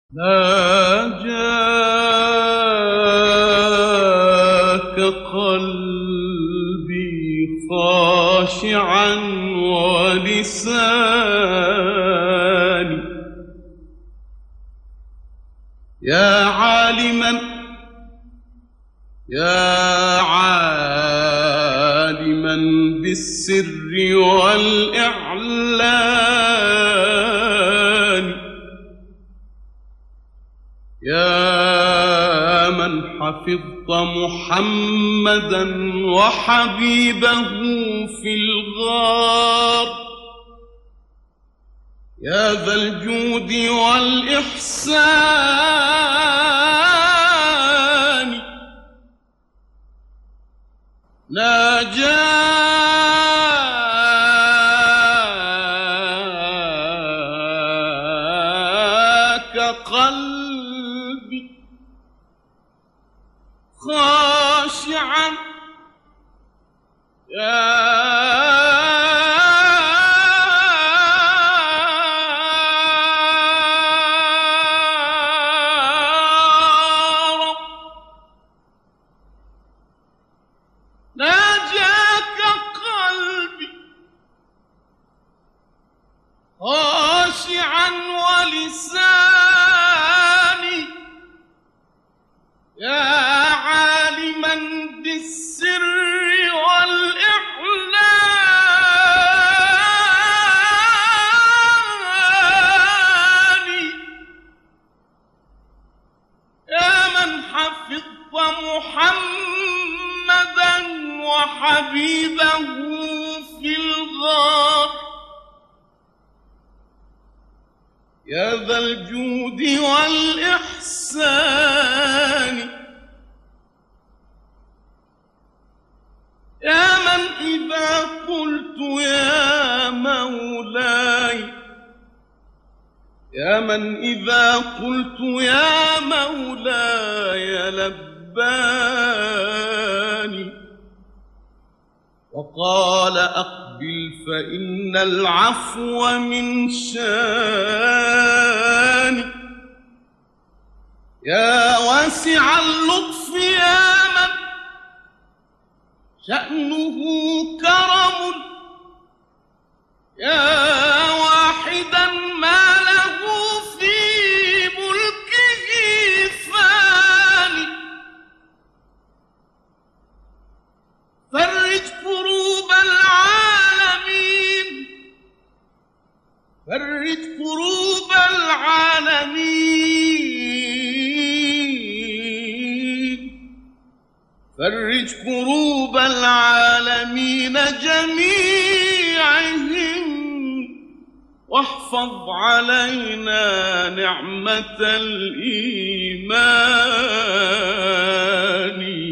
ناجاك قلبي خاشعا ولساني يا عالما بالسر والإعلان يا من حفظت محمدا وحبيبه في الغار يا ذا الجود والإحسان ناجاك قلبي خاشعا يا رب ناجاك قلبي خاشعا ولساني يا عالما بالسر والإعلان يا من حفظت محمدا وحبيبه في الغار يا ذا الجود والإحسان يا من إذا قلت يا مولاي يا من إذا قلت يا مولاي لباني وقال أقبل فإن العفو من شاني يا واسع اللطف يا من شأنه كرم يا واحدا ما له في ملكه فاني فرج كروب العالمين فرج كروب العالمين فرج كروب العالمين جميعهم واحفظ علينا نعمة الإيمان